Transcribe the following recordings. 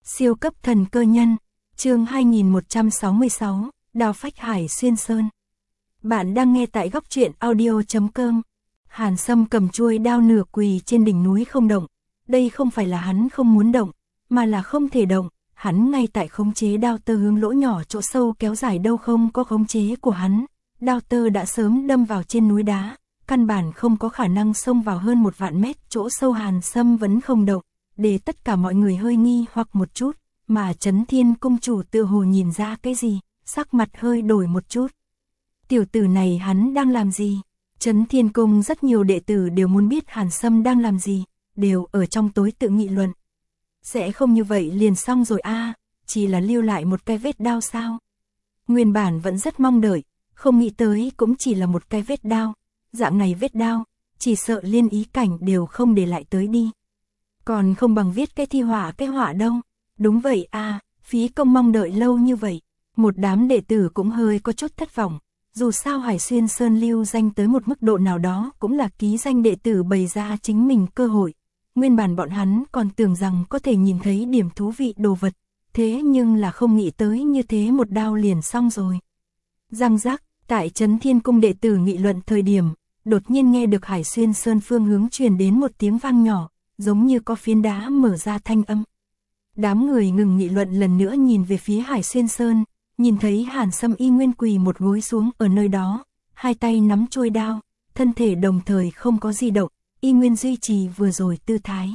Siêu cấp thần cơ nhân, chương 2166, Đao phách Hải Xuyên Sơn. Bạn đang nghe tại góc truyện audio.com. Hàn Sâm cầm chuôi đao nửa quỳ trên đỉnh núi không động. Đây không phải là hắn không muốn động, mà là không thể động. Hắn ngay tại khống chế đao tơ hướng lỗ nhỏ chỗ sâu kéo dài đâu không có khống chế của hắn. Đao tơ đã sớm đâm vào trên núi đá, căn bản không có khả năng xông vào hơn 1.000 mét chỗ sâu. Hàn Sâm vẫn không động, để tất cả mọi người hơi nghi hoặc một chút, mà Chấn Thiên Cung chủ tựa hồ nhìn ra cái gì, sắc mặt hơi đổi một chút. Tiểu tử này hắn đang làm gì? Chấn Thiên Cung rất nhiều đệ tử đều muốn biết Hàn Sâm đang làm gì, đều ở trong tối tự nghị luận. Sẽ không như vậy liền xong rồi a, chỉ là lưu lại một cái vết đao sao? Nguyên bản vẫn rất mong đợi, không nghĩ tới cũng chỉ là một cái vết đao, dạng này vết đao, chỉ sợ liên ý cảnh đều không để lại tới đi. Còn không bằng viết cái thi họa cái họa đâu. Đúng vậy a, phí công mong đợi lâu như vậy. Một đám đệ tử cũng hơi có chút thất vọng. Dù sao Hải Xuyên Sơn lưu danh tới một mức độ nào đó cũng là ký danh đệ tử bày ra chính mình cơ hội. Nguyên bản bọn hắn còn tưởng rằng có thể nhìn thấy điểm thú vị đồ vật. Thế nhưng là không nghĩ tới như thế một đao liền xong rồi. Răng rắc, tại Chấn Thiên Cung đệ tử nghị luận thời điểm, đột nhiên nghe được Hải Xuyên Sơn phương hướng truyền đến một tiếng vang nhỏ, giống như có phiến đá mở ra thanh âm. Đám người ngừng nghị luận lần nữa nhìn về phía Hải Xuyên Sơn, nhìn thấy Hàn Sâm y nguyên quỳ một gối xuống ở nơi đó, hai tay nắm chuôi đao, thân thể đồng thời không có di động, y nguyên duy trì vừa rồi tư thái.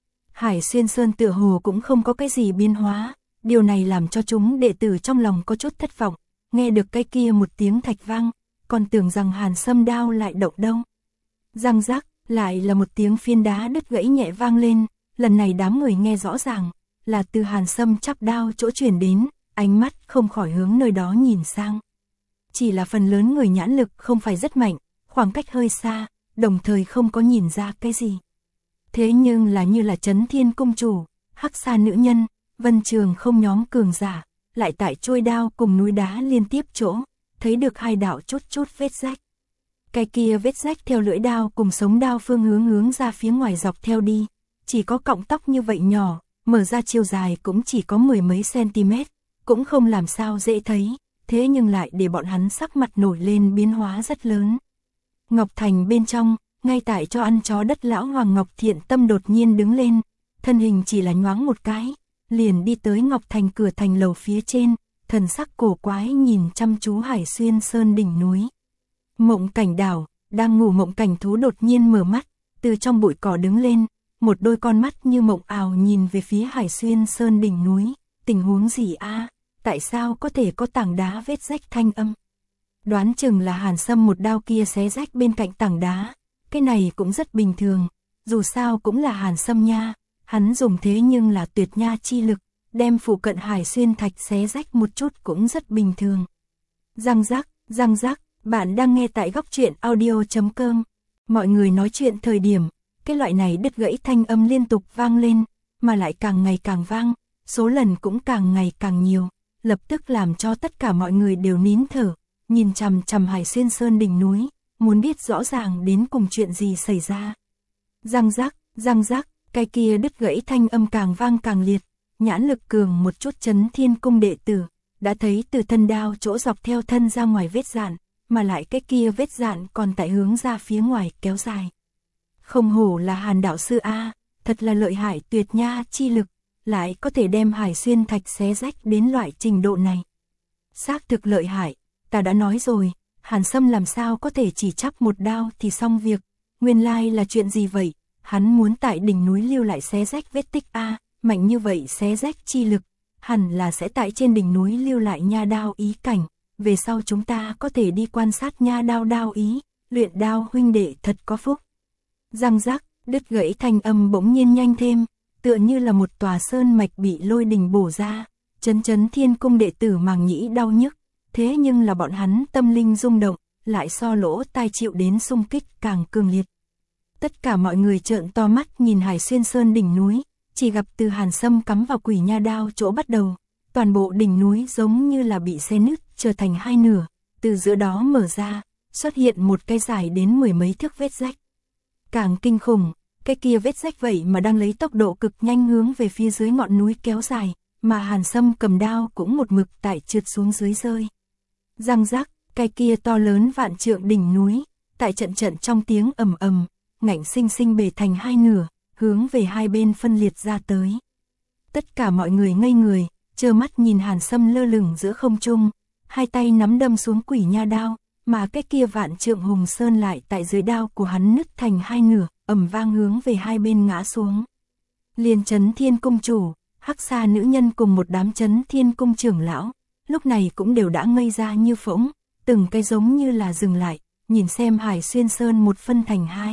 Hải Xuyên Sơn tựa hồ cũng không có cái gì biến hóa, điều này làm cho chúng đệ tử trong lòng có chút thất vọng, nghe được cái kia một tiếng thạch vang, còn tưởng rằng Hàn Sâm đao lại động đâu. Răng rắc, lại là một tiếng phiến đá đứt gãy nhẹ vang lên, lần này đám người nghe rõ ràng, là từ Hàn Sâm chắp đao chỗ chuyển đến, ánh mắt không khỏi hướng nơi đó nhìn sang. Chỉ là phần lớn người nhãn lực không phải rất mạnh, khoảng cách hơi xa, đồng thời không có nhìn ra cái gì. Thế nhưng là như là Chấn Thiên Cung chủ, Hắc Sa nữ nhân, Vân Trường không nhóm cường giả, lại tại chuôi đao cùng núi đá liên tiếp chỗ, thấy được hai đạo chút vết rách. Cái kia vết rách theo lưỡi đao cùng sống đao phương hướng ra phía ngoài dọc theo đi, chỉ có cọng tóc như vậy nhỏ, mở ra chiều dài cũng chỉ có 10 mấy cm, cũng không làm sao dễ thấy, thế nhưng lại để bọn hắn sắc mặt nổi lên biến hóa rất lớn. Ngọc Thành bên trong, ngay tại cho ăn chó đất lão Hoàng Ngọc Thiện Tâm đột nhiên đứng lên, thân hình chỉ là nhoáng một cái, liền đi tới Ngọc Thành cửa thành lầu phía trên, thần sắc cổ quái nhìn chăm chú Hải Xuyên Sơn đỉnh núi. Mộng Cảnh đảo, đang ngủ Mộng Cảnh thú đột nhiên mở mắt, từ trong bụi cỏ đứng lên, một đôi con mắt như mộng ảo nhìn về phía Hải Xuyên Sơn đỉnh núi. Tình huống gì a? Tại sao có thể có tảng đá vết rách thanh âm? Đoán chừng là Hàn Sâm một đao kia xé rách bên cạnh tảng đá. Cái này cũng rất bình thường, dù sao cũng là Hàn Sâm nha, hắn dùng thế nhưng là tuyệt nha chi lực, đem phụ cận Hải Xuyên thạch xé rách một chút cũng rất bình thường. Răng rắc, bạn đang nghe tại góc truyện audio.com. Mọi người nói chuyện thời điểm, cái loại này đứt gãy thanh âm liên tục vang lên, mà lại càng ngày càng vang, số lần cũng càng ngày càng nhiều, lập tức làm cho tất cả mọi người đều nín thở, nhìn chằm chằm Hải Xuyên Sơn đỉnh núi, muốn biết rõ ràng đến cùng chuyện gì xảy ra. Răng rắc, cái kia đứt gãy thanh âm càng vang càng liệt, nhãn lực cường một chút Chấn Thiên Cung đệ tử, đã thấy từ thân đao chỗ dọc theo thân ra ngoài vết dạn, mà lại cái kia vết dạn còn tại hướng ra phía ngoài kéo dài. Không hổ là Hàn đạo sư a, thật là lợi hại tuyệt nha chi lực, lại có thể đem Hải Xuyên thạch xé rách đến loại trình độ này. Xác thực lợi hại, ta đã nói rồi, Hàn Sâm làm sao có thể chỉ chắp một đao thì xong việc, nguyên lai là chuyện gì vậy, hắn muốn tại đỉnh núi lưu lại xé rách vết tích a, mạnh như vậy xé rách chi lực, hẳn là sẽ tại trên đỉnh núi lưu lại nha đao ý cảnh, về sau chúng ta có thể đi quan sát nha đao ý, luyện đao huynh đệ thật có phúc. Răng rắc, đứt gãy thanh âm bỗng nhiên nhanh thêm, tựa như là một tòa sơn mạch bị lôi đình bổ ra, Chấn Thiên Cung đệ tử màng nhĩ đau nhức, thế nhưng là bọn hắn tâm linh rung động, lại so lỗ tai chịu đến xung kích càng cường liệt. Tất cả mọi người trợn to mắt nhìn Hải Xuyên Sơn đỉnh núi, chỉ gặp từ Hàn Sâm cắm vào quỷ nha đao chỗ bắt đầu, toàn bộ đỉnh núi giống như là bị xé nứt trở thành hai nửa, từ giữa đó mở ra, xuất hiện một cái dài đến 10 mấy thước vết rách. Càng kinh khủng, cái kia vết rách vậy mà đang lấy tốc độ cực nhanh hướng về phía dưới ngọn núi kéo dài, mà Hàn Sâm cầm đao cũng một mực tại trượt xuống dưới rơi. Răng rắc, cái kia to lớn vạn trượng đỉnh núi, tại trận trận trong tiếng ầm ầm, ngạnh sinh sinh bể thành hai nửa, hướng về hai bên phân liệt ra tới. Tất cả mọi người ngây người, trơ mắt nhìn Hàn Sâm lơ lửng giữa không trung, hai tay nắm đâm xuống quỷ nha đao, mà cái kia vạn trượng hùng sơn lại tại dưới đao của hắn nứt thành hai nửa, ầm vang hướng về hai bên ngã xuống. Liền Chấn Thiên cung chủ, Hắc Sa nữ nhân cùng một đám Chấn Thiên cung trưởng lão, lúc này cũng đều đã ngây ra như phỗng, từng cái giống như là dừng lại, nhìn xem Hải Xuyên Sơn một phân thành hai.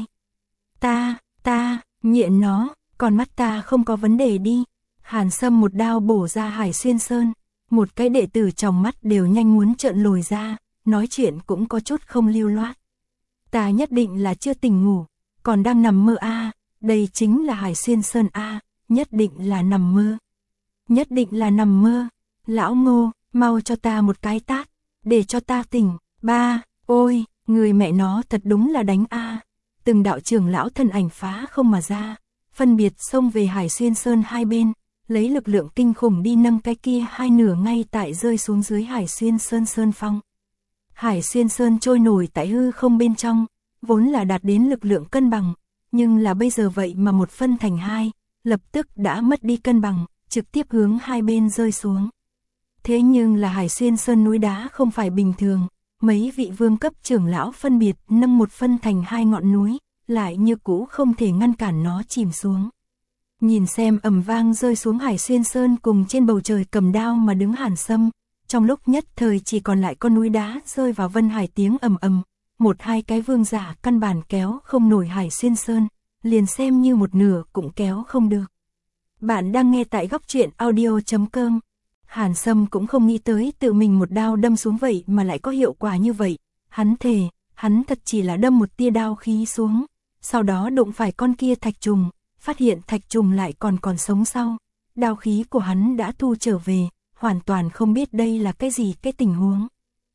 Ta, nhịn nó, còn mắt ta không có vấn đề đi. Hàn Sâm một đao bổ ra Hải Xuyên Sơn, một cái đệ tử trong mắt đều nhanh muốn trợn lồi ra, nói chuyện cũng có chút không lưu loát. Ta nhất định là chưa tỉnh ngủ, còn đang nằm mơ a, đây chính là Hải Xuyên Sơn a, nhất định là nằm mơ. Nhất định là nằm mơ. Lão Ngô, mau cho ta một cái tát, để cho ta tỉnh. Ba, ôi, người mẹ nó thật đúng là đánh a. Từng đạo trưởng lão thân ảnh phá không mà ra, phân biệt xông về Hải Xuyên Sơn hai bên, lấy lực lượng kinh khủng đi nâng cái kia hai nửa ngay tại rơi xuống dưới Hải Xuyên Sơn sơn phong. Hải Xuyên Sơn trôi nổi tại hư không bên trong, vốn là đạt đến lực lượng cân bằng, nhưng là bây giờ vậy mà một phân thành hai, lập tức đã mất đi cân bằng, trực tiếp hướng hai bên rơi xuống. Thế nhưng là Hải Xuyên Sơn núi đá không phải bình thường, mấy vị vương cấp trưởng lão phân biệt nâng một phân thành hai ngọn núi, lại như cũ không thể ngăn cản nó chìm xuống. Nhìn xem ầm vang rơi xuống Hải Xuyên Sơn cùng trên bầu trời cầm đao mà đứng Hàn Sâm, trong lúc nhất thời chỉ còn lại con núi đá rơi vào Vân Hải tiếng ầm ầm, một hai cái vương giả căn bản kéo không nổi Hải Xuyên Sơn, liền xem như một nửa cũng kéo không được. Bạn đang nghe tại góc truyện audio.com. Hàn Sâm cũng không nghĩ tới tự mình một đao đâm xuống vậy mà lại có hiệu quả như vậy, hắn thề, hắn thật chỉ là đâm một tia đao khí xuống, sau đó đụng phải con kia thạch trùng, phát hiện thạch trùng lại còn sống sau, đao khí của hắn đã thu trở về, hoàn toàn không biết đây là cái gì cái tình huống.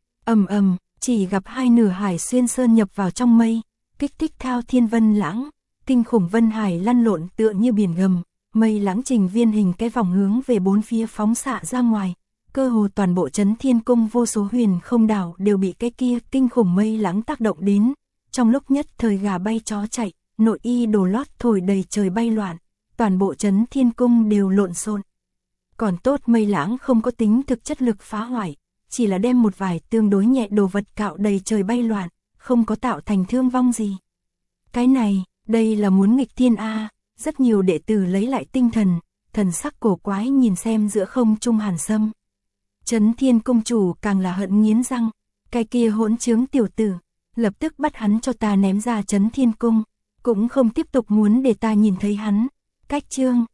Ầm, chỉ gặp hai nửa Hải Xuyên Sơn nhập vào trong mây, kích thích thao thiên vân lãng, kinh khủng vân hải lăn lộn tựa như biển gầm, mây lãng trình viên hình cái vòng hướng về bốn phía phóng xạ ra ngoài, cơ hồ toàn bộ Chấn Thiên cung vô số huyền không đảo đều bị cái kia kinh khủng mây lãng tác động đến, trong lúc nhất thời gà bay chó chạy, nội y đồ lót thổi đầy trời bay loạn, toàn bộ Chấn Thiên cung đều lộn xộn. Còn tốt mây lãng không có tính thực chất lực phá hoại, chỉ là đem một vài tương đối nhẹ đồ vật cạo đầy trời bay loạn, không có tạo thành thương vong gì. Cái này, đây là muốn nghịch thiên a. Rất nhiều đệ tử lấy lại tinh thần, thần sắc cổ quái nhìn xem giữa không trung Hàn Sâm. Chấn Thiên cung chủ càng là hận nghiến răng, cái kia hỗn trướng tiểu tử, lập tức bắt hắn cho ta ném ra Chấn Thiên cung, cũng không tiếp tục muốn để ta nhìn thấy hắn. Cách chương